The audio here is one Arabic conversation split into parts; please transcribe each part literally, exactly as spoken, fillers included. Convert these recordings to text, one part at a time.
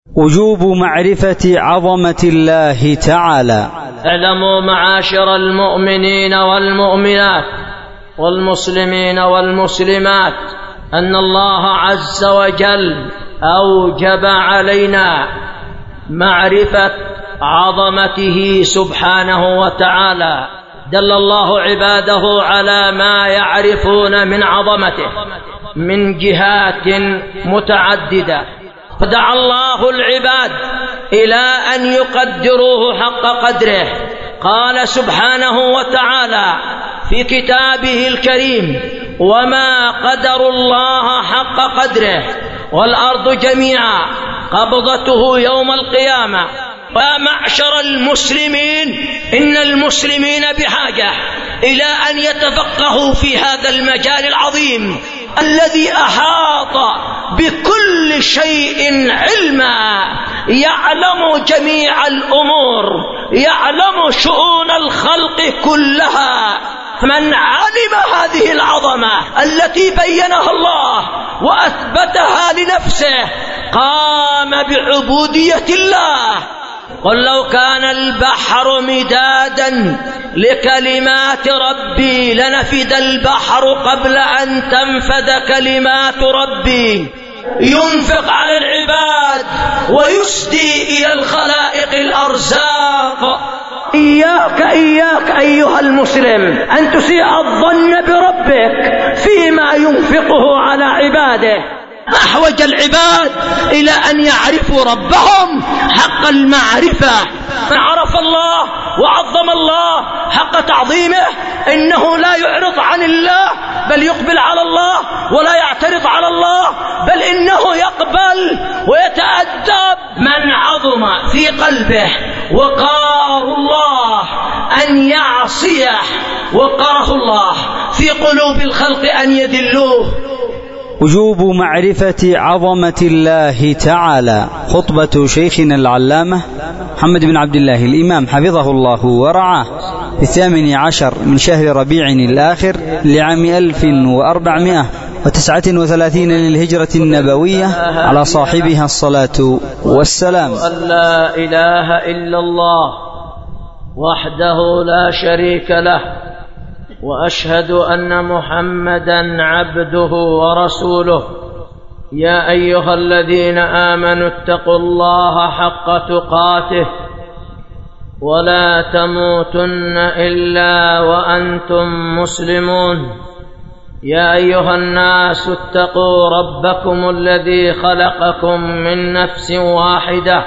وجوب معرفة عظمة الله تعالى. اعلموا معاشر المؤمنين والمؤمنات والمسلمين والمسلمات أن الله عز وجل أوجب علينا معرفة عظمته سبحانه وتعالى. دل الله عباده على ما يعرفون من عظمته من جهات متعددة، فدعا الله العباد إلى أن يقدروه حق قدره. قال سبحانه وتعالى في كتابه الكريم: وما قدروا الله حق قدره والأرض جميعا قبضته يوم القيامة. يا معشر المسلمين، إن المسلمين بحاجة إلى أن يتفقهوا في هذا المجال العظيم الذي أحاط بكل شيء علما، يعلم جميع الأمور، يعلم شؤون الخلق كلها. من علم هذه العظمة التي بينها الله وأثبتها لنفسه قام بعبودية الله. قل لو كان البحر مدادا لكلمات ربي لنفد البحر قبل أن تنفد كلمات ربي. ينفق على العباد ويسدي إلى الخلائق الأرزاق. إياك إياك أيها المسلم أن تسيء الظن بربك فيما ينفقه على عباده. أحوج العباد إلى أن يعرفوا ربهم حق المعرفة. من عرف الله وعظم الله حق تعظيمه إنه لا يعرض عن الله بل يقبل على الله، ولا يعترض على الله بل إنه يقبل ويتأدب. من عظم في قلبه وقار الله أن يعصيه وقره الله في قلوب الخلق أن يذلوه. وجوب معرفة عظمة الله تعالى. خطبة شيخنا العلامة محمد بن عبد الله الإمام حفظه الله ورعاه في الثامن عشر من شهر ربيع الآخر لعام ألف وأربعمائة وتسعة وثلاثين للهجرة النبوية على صاحبها الصلاة والسلام. أن لا إله إلا الله وحده لا شريك له، وأشهد أن محمدا عبده ورسوله. يا أيها الذين آمنوا اتقوا الله حق تقاته ولا تموتن إلا وأنتم مسلمون. يا أيها الناس اتقوا ربكم الذي خلقكم من نفس واحدة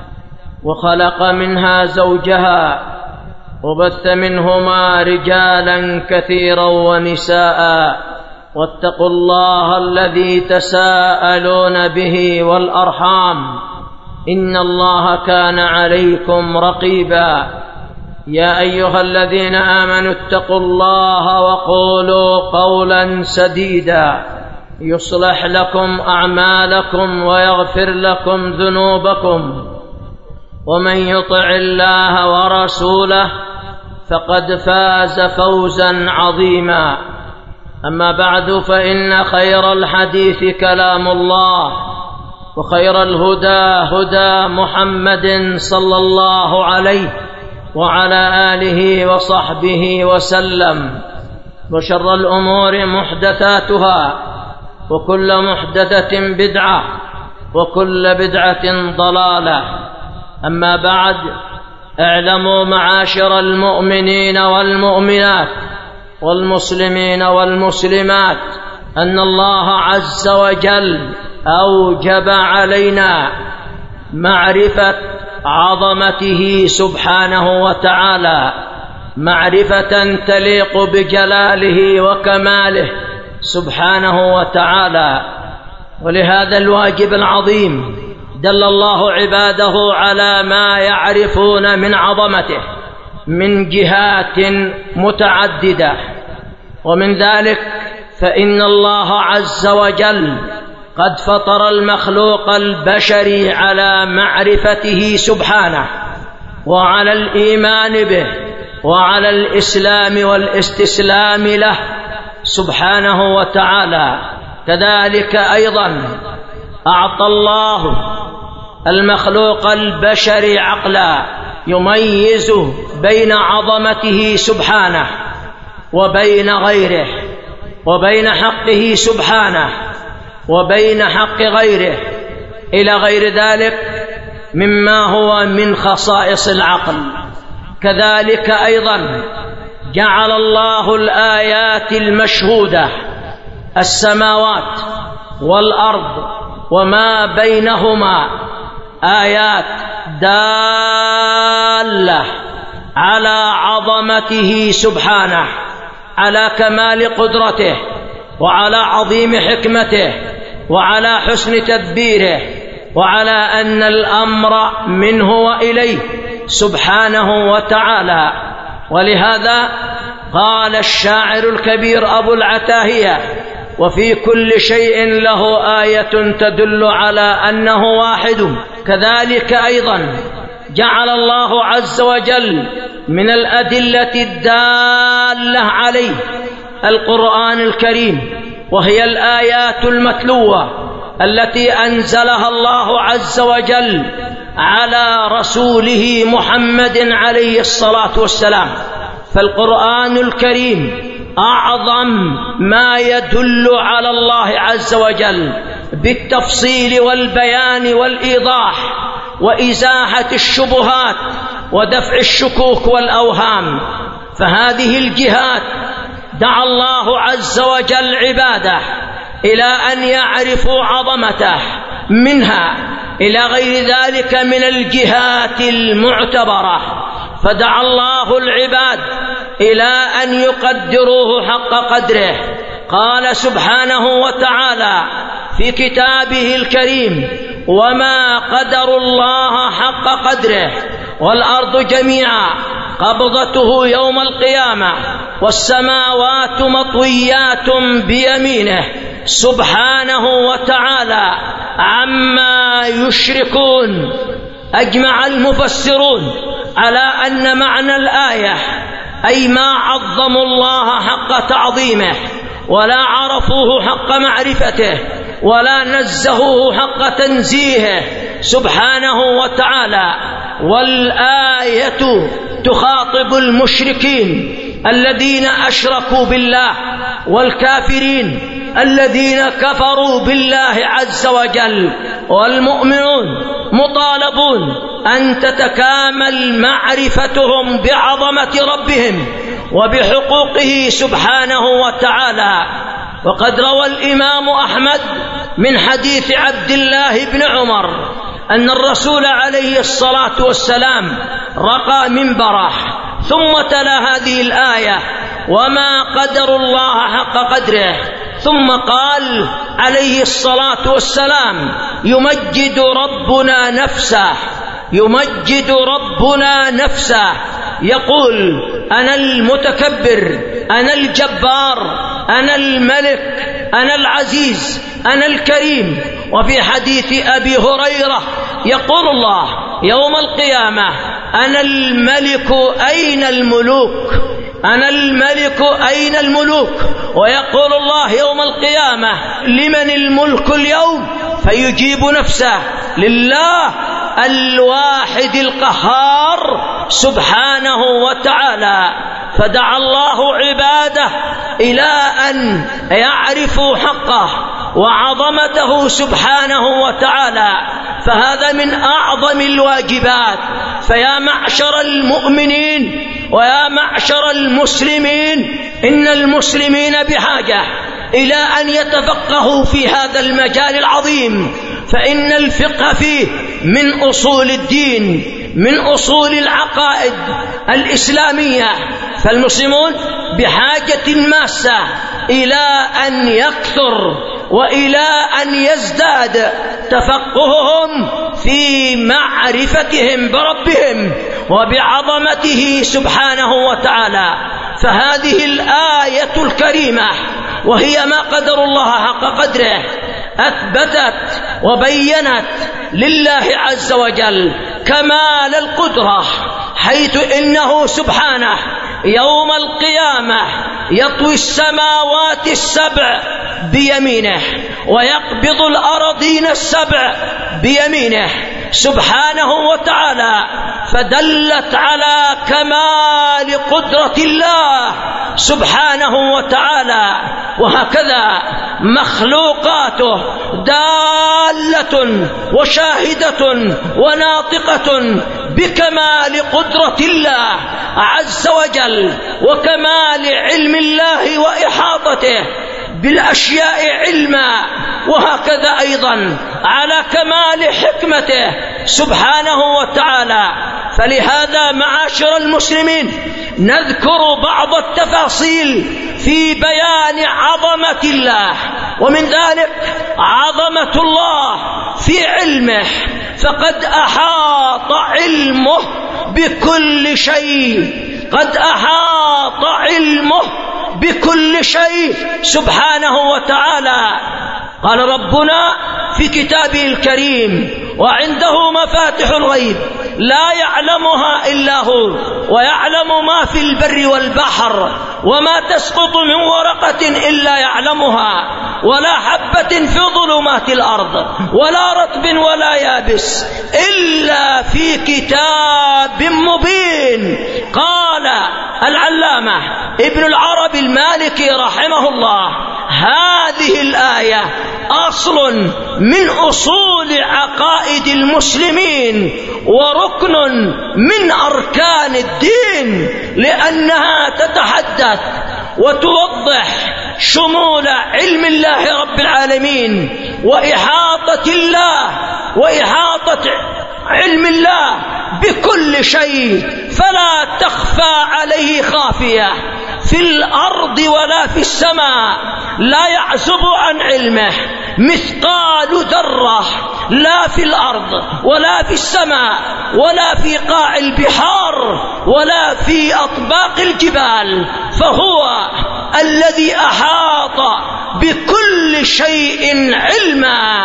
وخلق منها زوجها وبث منهما رجالا كثيرا ونساء، واتقوا الله الذي تساءلون به والأرحام إن الله كان عليكم رقيبا. يا أيها الذين آمنوا اتقوا الله وقولوا قولا سديدا يصلح لكم أعمالكم ويغفر لكم ذنوبكم، ومن يطع الله ورسوله فقد فاز فوزا عظيما. أما بعد، فإن خير الحديث كلام الله، وخير الهدى هدى محمد صلى الله عليه وعلى آله وصحبه وسلم. وشر الأمور محدثاتها، وكل محدثة بدعة، وكل بدعة ضلالة. أما بعد، اعلموا معاشر المؤمنين والمؤمنات والمسلمين والمسلمات أن الله عز وجل أوجب علينا معرفة عظمته سبحانه وتعالى، معرفة تليق بجلاله وكماله سبحانه وتعالى. ولهذا الواجب العظيم دل الله عباده على ما يعرفون من عظمته من جهات متعددة. ومن ذلك فإن الله عز وجل قد فطر المخلوق البشري على معرفته سبحانه، وعلى الإيمان به، وعلى الإسلام والاستسلام له سبحانه وتعالى. كذلك أيضا أعطى الله المخلوق البشري عقلا يميز بين عظمته سبحانه وبين غيره، وبين حقه سبحانه وبين حق غيره، إلى غير ذلك مما هو من خصائص العقل. كذلك أيضا جعل الله الآيات المشهودة، السماوات والأرض وما بينهما، آيات دالة على عظمته سبحانه، على كمال قدرته وعلى عظيم حكمته وعلى حسن تدبيره، وعلى أن الأمر منه وإليه سبحانه وتعالى. ولهذا قال الشاعر الكبير أبو العتاهية: وفي كل شيء له آية تدل على أنه واحد. كذلك أيضا جعل الله عز وجل من الأدلة الدالة عليه القرآن الكريم، وهي الآيات المتلوة التي أنزلها الله عز وجل على رسوله محمد عليه الصلاة والسلام. فالقرآن الكريم أعظم ما يدل على الله عز وجل بالتفصيل والبيان والإيضاح وإزاحة الشبهات ودفع الشكوك والأوهام. فهذه الجهات دعا الله عز وجل عباده إلى أن يعرفوا عظمته، منها إلى غير ذلك من الجهات المعتبرة. فدعا الله العباد إلى أن يقدروه حق قدره. قال سبحانه وتعالى في كتابه الكريم: وما قدروا الله حق قدره والأرض جميعا قبضته يوم القيامة والسماوات مطويات بيمينه سبحانه وتعالى عما يشركون. أجمع المفسرون على أن معنى الآية أي ما عظموا الله حق تعظيمه ولا عرفوه حق معرفته ولا نزهوه حق تنزيهه سبحانه وتعالى. والآية تخاطب المشركين الذين أشركوا بالله والكافرين الذين كفروا بالله عز وجل، والمؤمنون مطالبون أن تتكامل معرفتهم بعظمة ربهم وبحقوقه سبحانه وتعالى. وقد روى الإمام أحمد من حديث عبد الله بن عمر أن الرسول عليه الصلاة والسلام رقى منبره ثم تلا هذه الآية: وما قدر الله حق قدره، ثم قال عليه الصلاة والسلام: يمجد ربنا نفسه، يمجد ربنا نفسه، يقول: أنا المتكبر، أنا الجبار، أنا الملك، أنا العزيز، أنا الكريم. وفي حديث أبي هريرة يقول الله يوم القيامة: أنا الملك أين الملوك، أنا الملك أين الملوك. ويقول الله يوم القيامة: لمن الملك اليوم؟ فيجيب نفسه: لله الواحد القهار سبحانه وتعالى. فدعا الله عباده إلى أن يعرفوا حقه وعظمته سبحانه وتعالى، فهذا من أعظم الواجبات. فيا معشر المؤمنين ويا معشر المسلمين، إن المسلمين بحاجة إلى أن يتفقهوا في هذا المجال العظيم، فإن الفقه فيه من أصول الدين، من أصول العقائد الإسلامية. فالمسلمون بحاجة ماسة إلى أن يكثر وإلى أن يزداد تفقههم في معرفتهم بربهم وبعظمته سبحانه وتعالى. فهذه الآية الكريمة وهي ما قدر الله حق قدره أثبتت وبينت لله عز وجل كمال القدرة، حيث إنه سبحانه يوم القيامة يطوي السماوات السبع بيمينه ويقبض الأراضين السبع بيمينه، سبحانه وتعالى، فدلت على كمال قدرة الله سبحانه وتعالى. وهكذا مخلوقاته دالة وشاهدة وناطقة بكمال قدرة الله عز وجل وكمال علم الله وإحاطته بالأشياء علما، وهكذا أيضا على كمال حكمته سبحانه وتعالى. فلهذا معاشر المسلمين نذكر بعض التفاصيل في بيان عظمة الله، ومن ذلك عظمة الله في علمه، فقد أحاط علمه بكل شيء، قد أحاط علمه بكل شيء سبحانه وتعالى. قال ربنا في كتابه الكريم: وعنده مفاتح الغيب لا يعلمها إلا هو ويعلم ما في البر والبحر وما تسقط من ورقة إلا يعلمها ولا حبة في ظلمات الأرض ولا رطب ولا يابس إلا في كتاب مبين. قال العلامة ابن العربي المالكي رحمه الله: هذه الآية أصل من أصول عقائد المسلمين وركن من أركان الدين، لأنها تتحدث وتوضح شمول علم الله رب العالمين وإحاطة الله وإحاطة علم الله بكل شيء، فلا تخفى عليه خافية في الأرض ولا في السماء، لا يعزب عن علمه مثقال ذرة، لا في الأرض ولا في السماء ولا في قاع البحار ولا في أطباق الجبال، فهو الذي أحاط بكل شيء علما،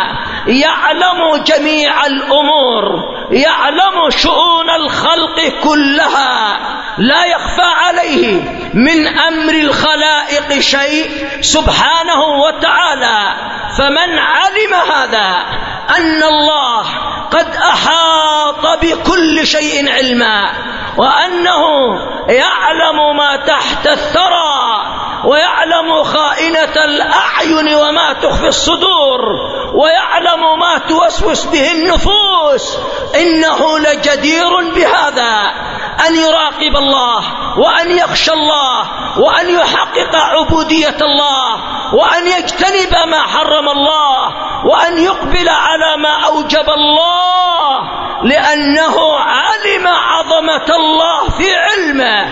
يعلم جميع الأمور، يعلم شؤون الخلق كلها، لا يخفى عليه من أمر الخلائق شيء سبحانه وتعالى. فمن علم هذا أن الله قد أحاط بكل شيء علما، وأنه يعلم ما تحت الثرى ويعلم خائنة الأعين وما تخفي الصدور ويعلم ما توسوس به النفوس، إنه لجدير بهذا أن يراقب الله وأن يخشى الله وأن يحقق عبودية الله وأن يجتنب ما حرم الله وأن يقبل على ما أوجب الله، لأنه علم عظمة الله في علمه،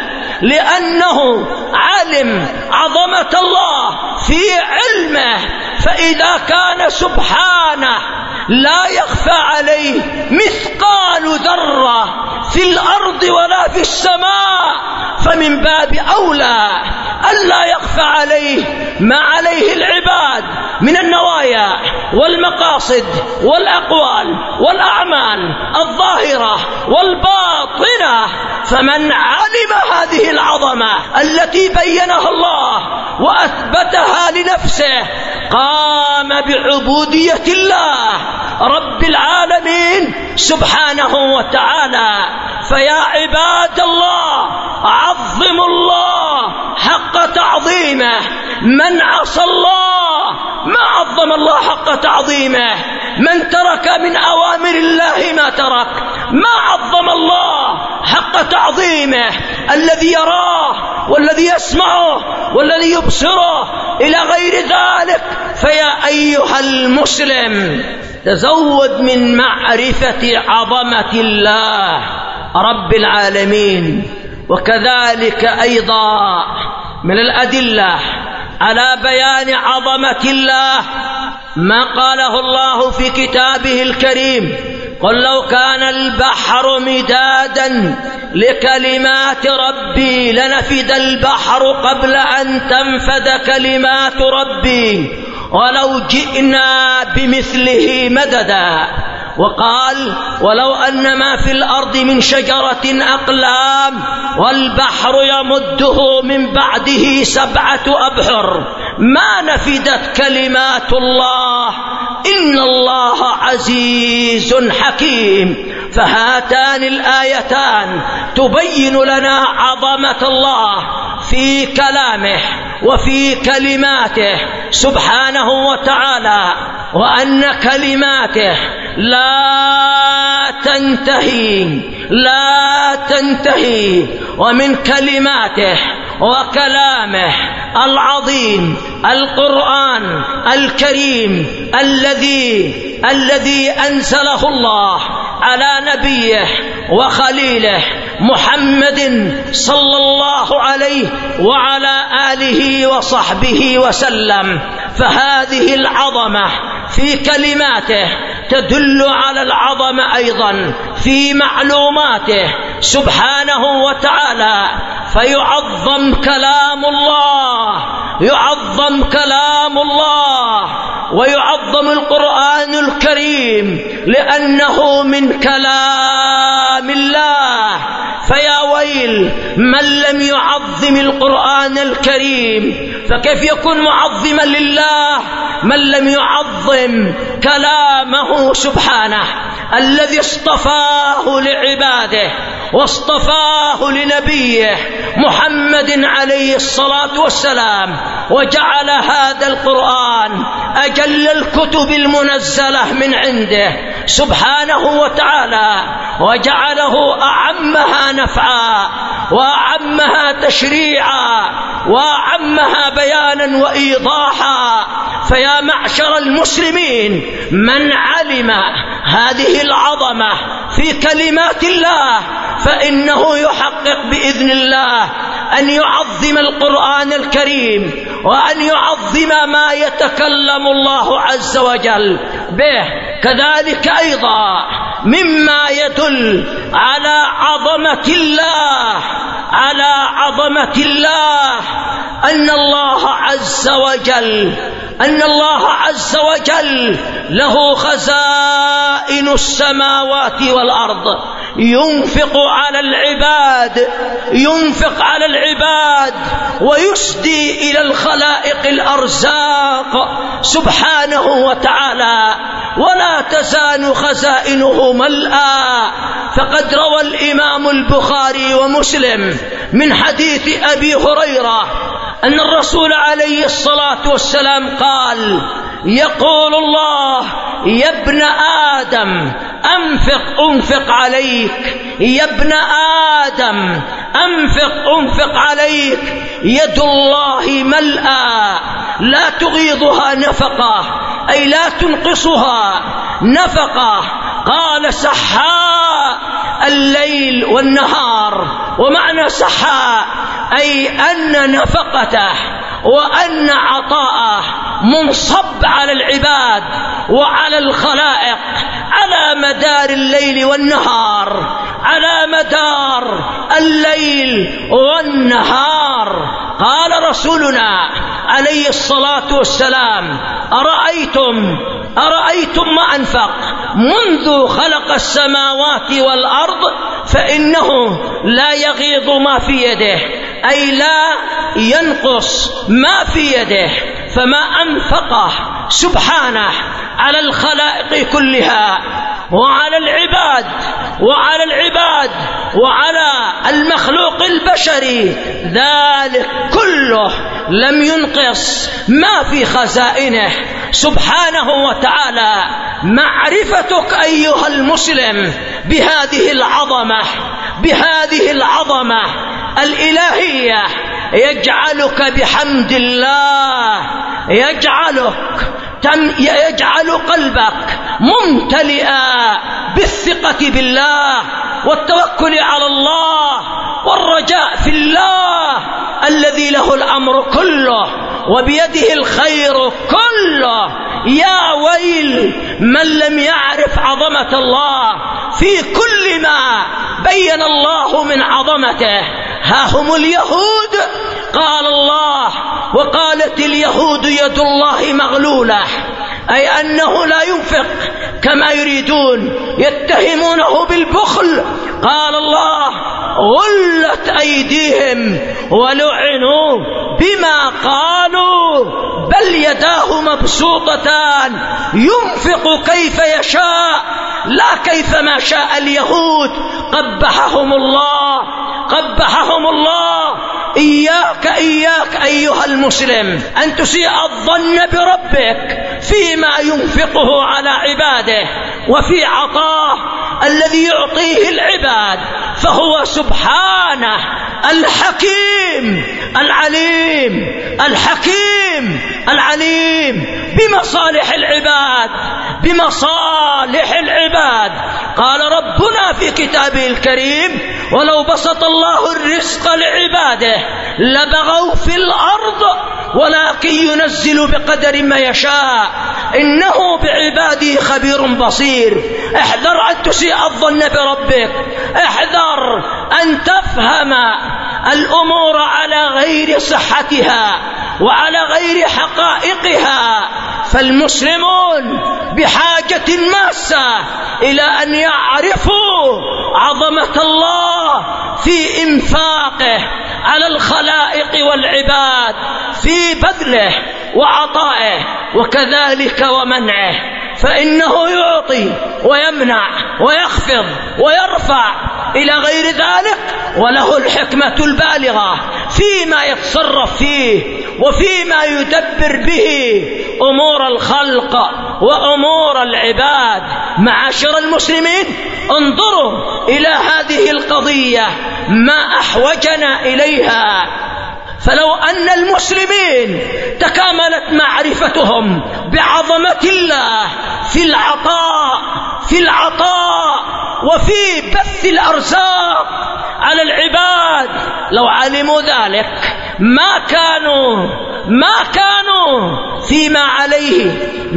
لأنه علم عظمة الله في علمه. فإذا كان سبحانه لا يخفى عليه مثقال ذرة في الأرض ولا في السماء، فمن باب أولى ألا يخفى عليه ما عليه العباد من النوايا والمقاصد والأقوال والأعمال الظاهرة والباطنة. فمن علم هذه العظمة التي بينها الله وأثبتها لنفسه قام بعبودية الله رب العالمين سبحانه وتعالى. فيا عباد الله عظموا الله حق تعظيمه، من عصى الله ما عظم الله حق تعظيمه، من ترك من أوامر الله ما ترك ما عظم الله حق تعظيمه. الذي يراه والذي يسمعه والذي يبصره إلى غير ذلك. فيا أيها المسلم تزود من معرفة عظمة الله رب العالمين. وكذلك أيضا من الأدلة على بيان عظمة الله ما قاله الله في كتابه الكريم: قل لو كان البحر مدادا لكلمات ربي لنفد البحر قبل أن تنفد كلمات ربي ولو جئنا بمثله مددا. وقال: ولو أن ما في الأرض من شجرة أقلام والبحر يمده من بعده سبعة أبحر ما نفدت كلمات الله إن الله عزيز حكيم. فهاتان الآيتان تبين لنا عظمة الله في كلامه وفي كلماته سبحانه وتعالى، وأن كلماته لا تنتهي لا تنتهي ومن كلماته وكلامه العظيم القرآن الكريم الذي الذي أنزله الله على نبيه وخليله محمد صلى الله عليه وعلى آله وصحبه وسلم. فهذه العظمة في كلماته تدل على العظمة أيضا في معلوماته سبحانه وتعالى. فيعظم كلام الله يعظم كلام الله ويعظم القرآن الكريم لأنه من كلام الله. فيا ويل من لم يعظم القرآن الكريم، فكيف يكون معظما لله من لم يعظم كلامه سبحانه الذي اصطفاه لعباده واصطفاه لنبيه محمد عليه الصلاة والسلام، وجعل هذا القرآن أجل الكتب المنزلة من عنده سبحانه وتعالى، وجعله أعمها نفعا وأعمها تشريعا وأعمها بيانا وإيضاحا. فيا معشر المسلمين، من علم هذه العظمة في كلمات الله فإنه يحقق بإذن الله أن يعظم القرآن الكريم وأن يعظم ما يتكلم الله عز وجل به. كذلك أيضا مما يدل على عظمة الله على عظمة الله أن الله عز وجل أن الله عز وجل له خزائن السماوات والأرض، ينفق على العباد ينفق على العباد ويسدي إلى الخلائق الأرزاق سبحانه وتعالى، ولا تزال خزائنه ملأى. فقد روى الإمام البخاري ومسلم من حديث أبي هريرة أن الرسول عليه الصلاة والسلام قال: يقول الله: يا ابن آدم أنفق أنفق عليك، يا ابن آدم أنفق أنفق عليك، يد الله ملأى لا تغيضها نفقة، أي لا تنقصها نفقة. قال: سحاء الليل والنهار. ومعنى سحاء أي أن نفقته وأن عطاءه منصب على العباد وعلى الخلائق على مدار الليل والنهار على مدار الليل والنهار. قال رسولنا عليه الصلاة والسلام: أرأيتم أرأيتم ما أنفق منذ خلق السماوات والأرض فإنه لا يغيض ما في يده، أي لا ينقص ما في يده، فما أنفقه سبحانه على الخلائق كلها وعلى العباد وعلى العباد وعلى المخلوق البشري، ذلك كله لم ينقص ما في خزائنه سبحانه وتعالى. معرفتك أيها المسلم بهذه العظمة بهذه العظمة الإلهية يجعلك بحمد الله يجعلك يجعل قلبك ممتلئا بالثقة بالله والتوكل على الله والرجاء في الله الذي له الأمر كله وبيده الخير كله. يا ويل من لم يعرف عظمة الله في كل ما بين الله من عظمته. ها هم اليهود، قال الله: وقالت اليهود يد الله مغلولة، أي أنه لا ينفق كما يريدون، يتهمونه بالبخل. قال الله: غلت أيديهم ولعنوا بما قالوا بل يداه مبسوطتان ينفق كيف يشاء لا كيف ما شاء اليهود قبحهم الله قبحهم الله. إياك إياك أيها المسلم أن تسيء الظن بربك فيما ينفقه على عباده وفي عطاه الذي يعطيه العباد، فهو سبحانه الحكيم العليم الحكيم العليم بمصالح العباد بمصالح العباد. قال ربنا في كتابه الكريم: ولو بسط الله الرزق لعباده لبغوا في الأرض ولكن ينزل بقدر ما يشاء إنه بعباده خبير بصير. احذر أن تسيء الظن بربك، احذر أن تفهم الأمور على غير صحتها وعلى غير حقائقها. فالمسلمون بحاجة ماسة إلى أن يعرفوا عظمة الله في إنفاقه على الخلائق والعباد، في بذله وعطائه وكذلك ومنعه، فإنه يعطي ويمنع ويخفض ويرفع إلى غير ذلك، وله الحكمة البالغة فيما يتصرف فيه وفيما يدبر به أمور الخلق وأمور العباد. معاشر المسلمين، انظروا إلى هذه القضية ما أحوجنا إليها. فلو أن المسلمين تكاملت معرفتهم بعظمة الله في العطاء في العطاء وفي بث الأرزاق على العباد، لو علموا ذلك ما كانوا ما كانوا فيما عليه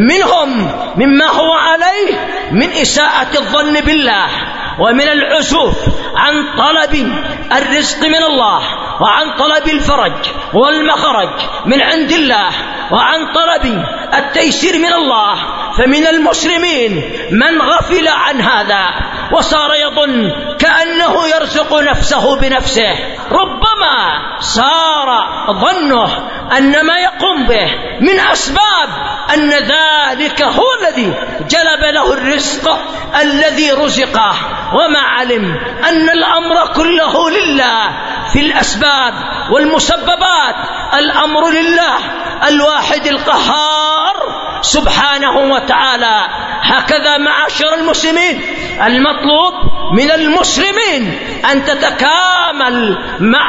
منهم مما هو عليه من إساءة الظن بالله ومن العزوف عن طلب الرزق من الله وعن طلب الفرج والمخرج من عند الله وعن طلب التيسير من الله. فمن المسلمين من غفل عن هذا وصار يظن كأنه يرزق نفسه بنفسه، ربما صار ظنه أن ما يقوم به من أسباب أن ذلك هو الذي جلب له الرزق الذي رزقه، وما علم أن الأمر كله لله في الأسباب والمسببات. الأمر لله الواحد القهار سبحانه وتعالى. هكذا معاشر المسلمين، المطلوب من المسلمين أن تتكامل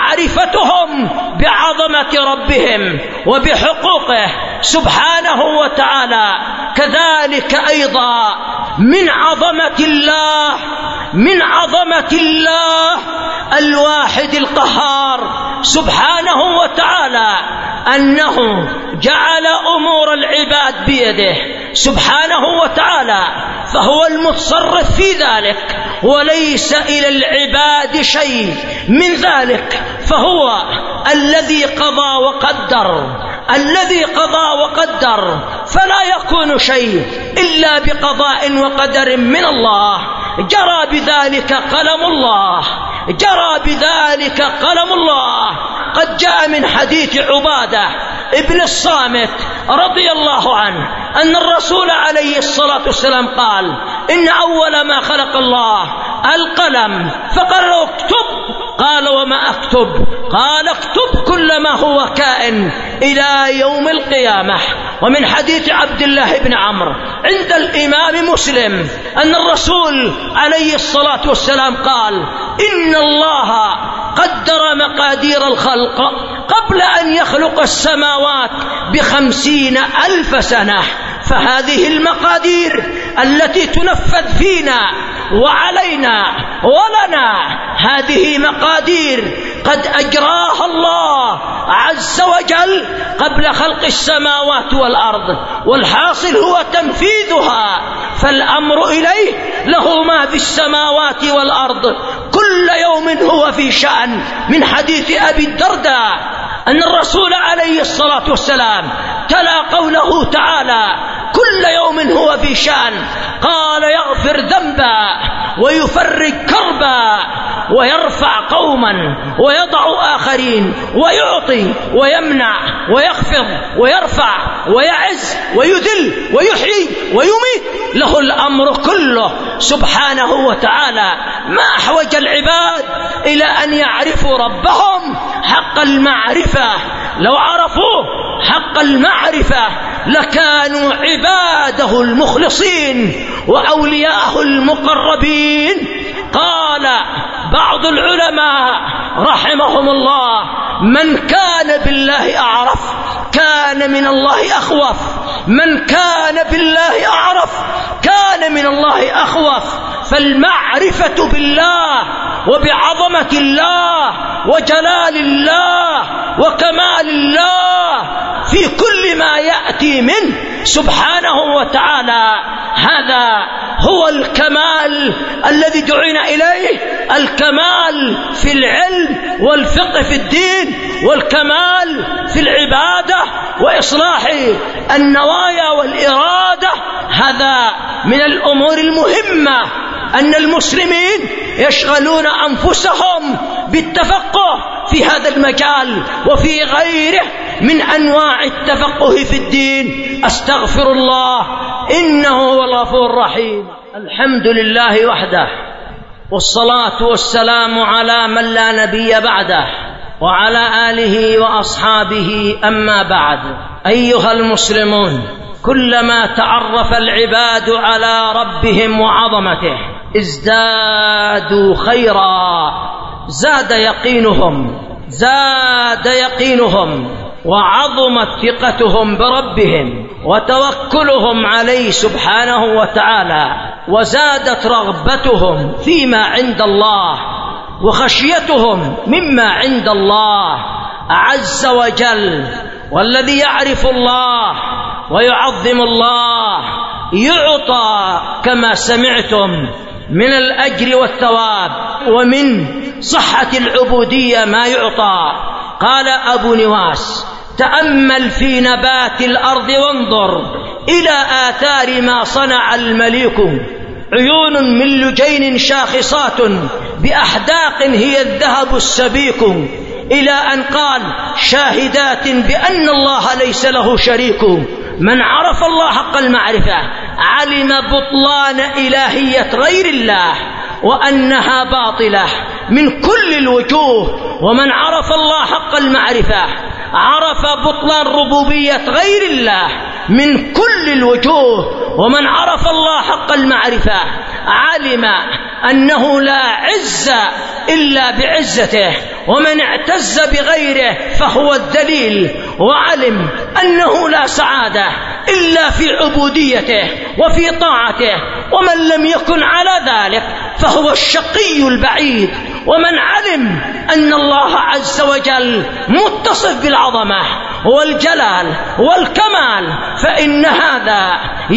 معرفتهم بعظمة ربهم وبحقوقه سبحانه وتعالى. كذلك أيضا من عظمة الله من عظمة الله الواحد القهار سبحانه وتعالى أنه جعل أمور العباد بيده سبحانه وتعالى، فهو المتصرف في ذلك وليس إلى العباد شيء من ذلك. فهو الذي قضى وقدر الذي قضى وقدر فلا يكون شيء إلا بقضاء وقدر من الله. جرى بذلك قلم الله جرى بذلك قلم الله. قد جاء من حديث عبادة ابن الصامت رضي الله عنه أن الرسول عليه الصلاة والسلام قال: إن أول ما خلق الله القلم، فقال له: اكتب. قال: وما أكتب؟ قال: اكتب كل ما هو كائن إلى يوم القيامة. ومن حديث عبد الله بن عمرو عند الإمام مسلم أن الرسول عليه الصلاة والسلام قال: إن الله قدر مقادير الخلق قبل أن يخلق السماوات بخمسين ألف سنة، فهذه المقادير التي تنفذ فينا وعلينا ولنا، هذه مقادير قد أجراها الله عز وجل قبل خلق السماوات والأرض، والحاصل هو تنفيذها. فالأمر إليه، له ما في السماوات والأرض، كل يوم هو في شأن. من حديث أبي الدرداء أن الرسول عليه الصلاة والسلام تلا قوله تعالى: كل يوم هو في شأن. قال: يغفر ذنبا ويفرج كربا ويرفع قوما ويضع آخرين، ويعطي ويمنع ويخفض ويرفع ويعز ويذل ويحيي ويميت، له الأمر كله سبحانه وتعالى. ما أحوج العباد إلى أن يعرفوا ربهم حق المعرفة. لو عرفوه حق المعرفة لكانوا عباده المخلصين وأولياءه المقربين. قال بعض العلماء رحمهم الله: من كان بالله أعرف كان من الله أخوف، من كان بالله أعرف كان من الله أخوف. فالمعرفة بالله وبعظمة الله وجلال الله وكمال الله في كل ما يأتي منه سبحانه وتعالى، هذا هو الكمال الذي دعينا إليه، الكمال في العلم والفقه في الدين، والكمال في العبادة وإصلاح النوايا والإرادة. هذا من الأمور المهمة أن المسلمين يشغلون أنفسهم بالتفقه في هذا المجال وفي غيره من أنواع التفقه في الدين. أستغفر الله إنه هو الغفور الرحيم. الحمد لله وحده، والصلاة والسلام على من لا نبي بعده، وعلى آله وأصحابه. أما بعد، أيها المسلمون، كلما تعرف العباد على ربهم وعظمته ازدادوا خيرا، زاد يقينهم زاد يقينهم وعظمت ثقتهم بربهم وتوكلهم عليه سبحانه وتعالى، وزادت رغبتهم فيما عند الله وخشيتهم مما عند الله عز وجل. والذي يعرف الله ويعظم الله يعطى كما سمعتم من الأجر والثواب ومن صحة العبودية ما يعطى. قال أبو نواس: تأمل في نبات الأرض وانظر إلى آثار ما صنع المليك، عيون من لجين شاخصات بأحداق هي الذهب السبيك، إلى أن قال: شاهدات بأن الله ليس له شريك. من عرف الله حق المعرفة علم بطلان إلهية غير الله وأنها باطلة من كل الوجوه. ومن عرف الله حق المعرفة عرف بطلان ربوبية غير الله من كل الوجوه. ومن عرف الله حق المعرفة علم أنه لا عز إلا بعزته، ومن اعتز بغيره فهو الذليل، وعلم أنه لا سعادة إلا في عبوديته وفي طاعته، ومن لم يكن على ذلك فهو الشقي البعيد. ومن علم أن الله عز وجل متصف بالعظمة والجلال والكمال فإن هذا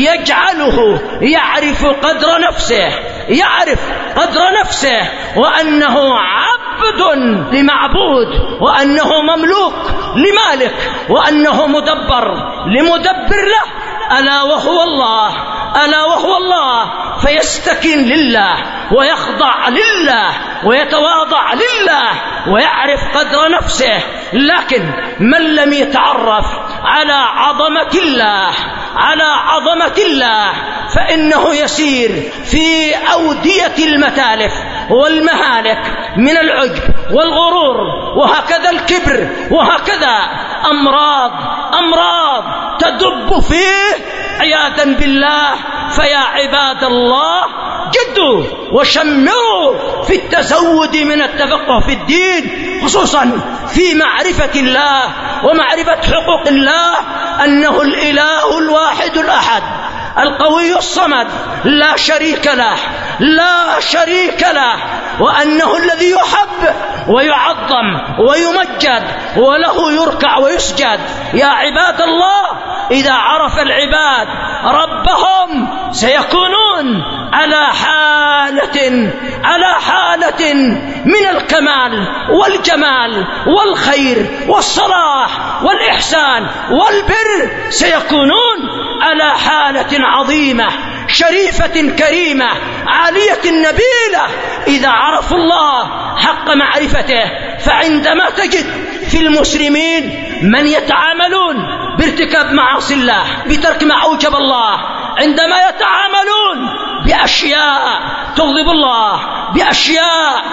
يجعله يعرف قدر نفسه يعرف قدر نفسه وأنه عبد لمعبود، وأنه مملوك لمالك، وأنه مدبر لمدبر له، ألا وهو الله ألا وهو الله فيستكن لله ويخضع لله ويتواضع لله ويعرف قدر نفسه. لكن من لم يتعرف على عظمة الله على عظمة الله فإنه يسير في أودية المتالف والمهالك من العجب والغرور، وهكذا الكبر، وهكذا أمراض أمراض تدب فيه عياذا بالله. فيا عباد الله، جدوا وشمروا في التزود من التفقه في الدين، خصوصا في معرفة الله ومعرفة حقوق الله، أنه الإله الواحد الأحد القوي الصمد لا شريك له لا شريك له وأنه الذي يحب ويعظم ويمجد وله يركع ويسجد. يا عباد الله، إذا عرف العباد ربهم سيكونون على حالة على حالة من الكمال والجمال والخير والصلاح والإحسان والبر، سيكونون على حالة عظيمة شريفة كريمة عالية نبيلة إذا عرفوا الله حق معرفته. فعندما تجد في المسلمين من يتعاملون بارتكاب معاصي الله، بترك ما أوجب الله، عندما يتعاملون بأشياء تغضب الله، بأشياء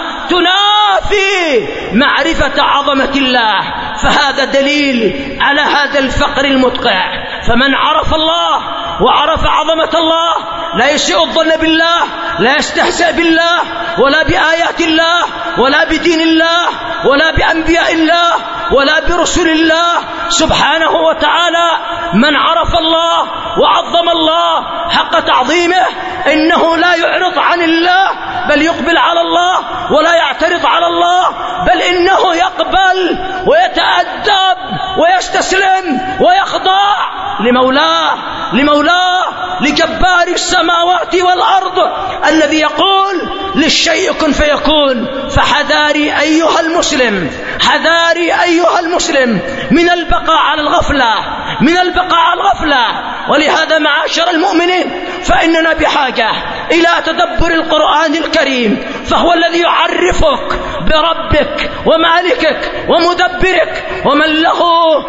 تنافي معرفة عظمة الله، فهذا دليل على هذا الفقر المدقع. فمن عرف الله وعرف عظمة الله لا يسيء الظن بالله، لا يستهزئ بالله ولا بآيات الله ولا بدين الله ولا بأنبياء الله ولا برسل الله سبحانه وتعالى. من عرف الله وعظم الله حق تعظيمه إنه لا يعرض عن الله بل يقبل على الله، ولا يعترض على الله بل إنه يقبل ويتأدب ويستسلم ويخضع لمولاه لمولاه لجبار السماوات والأرض الذي يقول للشيء كن فيكون. فحذاري أيها المسلم، حذاري أيها المسلم من البقاء على الغفلة، من البقاء على الغفلة. ولهذا معاشر المؤمنين فإننا بحاجة إلى تدبر القرآن الكريم، فهو الذي يعرفك بربك ومالكك ومدبرك ومن له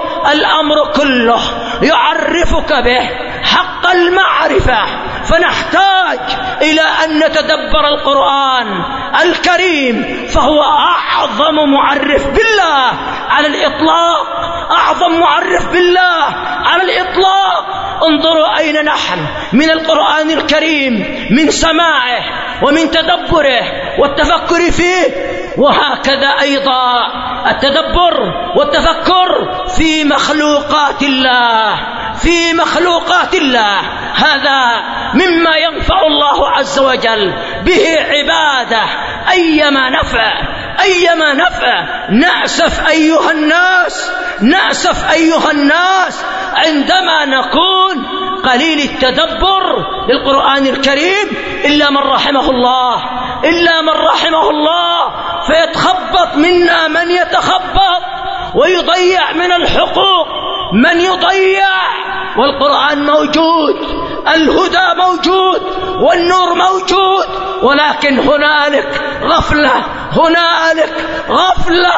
الأمر كله، يعرفك به حق المعرفة. فنحتاج إلى أن نتدبر القرآن الكريم، فهو أعظم معرف بالله على الإطلاق، أعظم معرف بالله على الإطلاق. انظروا أين نحن من القرآن الكريم، من سماعه ومن تدبره والتفكر فيه. وهكذا أيضا التدبر والتفكر في مخلوقات الله، في مخلوقات الله. هذا مما ينفع الله عز وجل به عباده أيما نفع، أيما نفع. نأسف أيها الناس، نأسف أيها الناس عندما نكون قليل التدبر للقرآن الكريم إلا من رحمه الله، إلا من رحمه الله. فيتخبط منا من يتخبط ويضيع من الحقوق من يضيع. والقرآن موجود، الهدى موجود، والنور موجود، ولكن هنالك غفلة، هنالك غفلة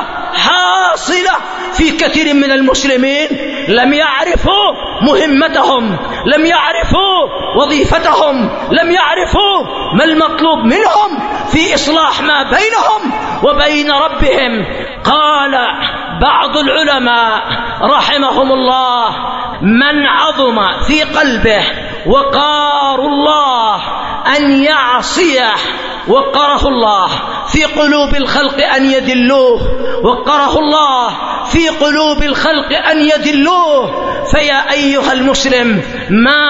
حاصلة في كثير من المسلمين. لم يعرفوا مهمتهم، لم يعرفوا وظيفتهم، لم يعرفوا ما المطلوب منهم في إصلاح ما بينهم وبين ربهم. قال بعض العلماء رحمهم الله: من عظم في قلبه وقار الله أن يعصيه وقره الله في قلوب الخلق أن يذلوه، وقره الله في قلوب الخلق أن يذلوه. فيا أيها المسلم، ما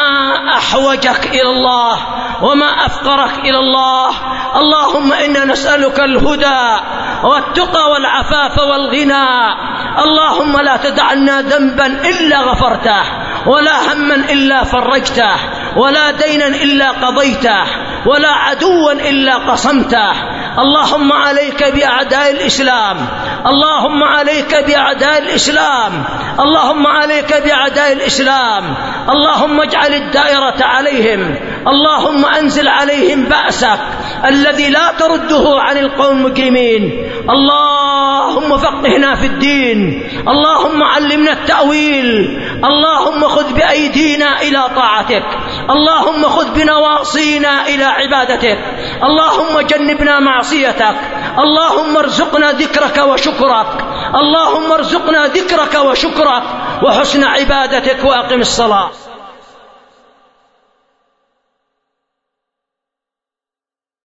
أحوجك إلى الله وما أفقرك إلى الله. اللهم إنا نسألك الهدى والتقى والعفاف والغنى. اللهم لا تدع لنا ذنبا إلا غفرته، ولا هما إلا فرجته، ولا دينا إلا قضيته، ولا عدوا إلا قصمته. اللهم عليك بأعداء الإسلام، اللهم عليك بأعداء الإسلام، اللهم عليك بأعداء الإسلام. اللهم اجعل الدائرة عليهم، اللهم أنزل عليهم بأسك الذي لا ترده عن القوم المجرمين. اللهم فقهنا في الدين، اللهم علمنا التأويل، اللهم خذ بأيدينا إلى طاعتك، اللهم خذ بنواصينا إلى عبادتك، اللهم جنبنا معصيتك، اللهم ارزقنا ذكرك وشكرك، اللهم ارزقنا ذكرك وشكرك وحسن عبادتك. وأقم الصلاة.